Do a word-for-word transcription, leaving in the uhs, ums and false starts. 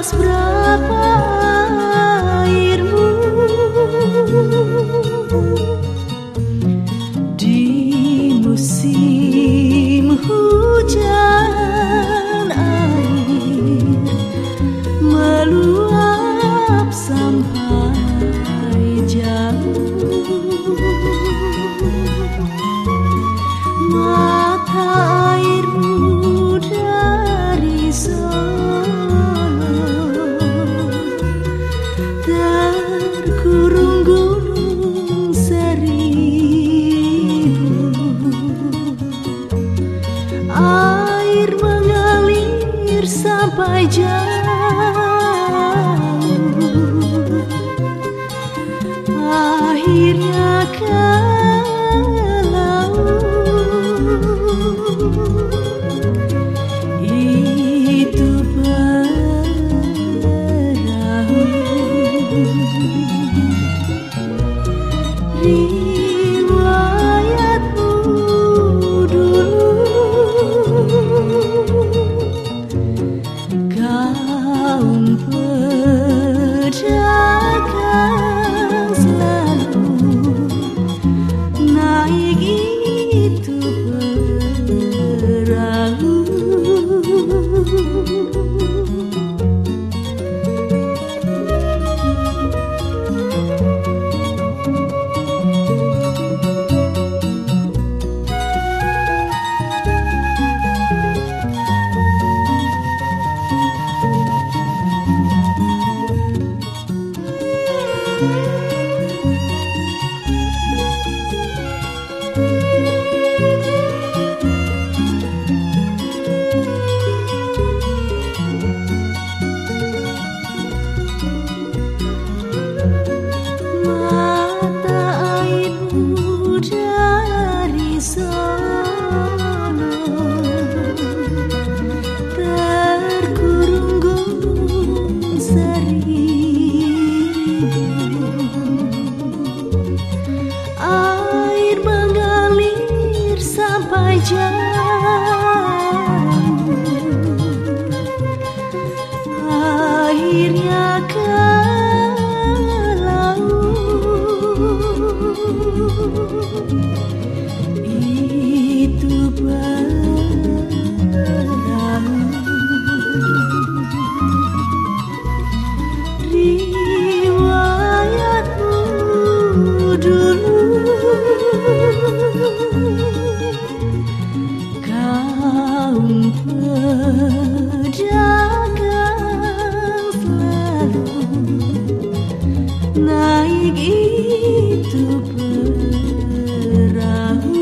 Lepas berapa airmu di musim hujan, air meluap sampai jauh. Mata airmu dari terkurung gunung seribu. Air mengalir sampai jauh, akhirnya ke laut. Itu perahu. Riwayatmu dulu, kaum pedagang selalu naik itu perahu. Air mengalir sampai jauh, akhirnya ke laut. Itu perahu. Riwayatmu dulu, kaum pedagang selalu naik itu perahu.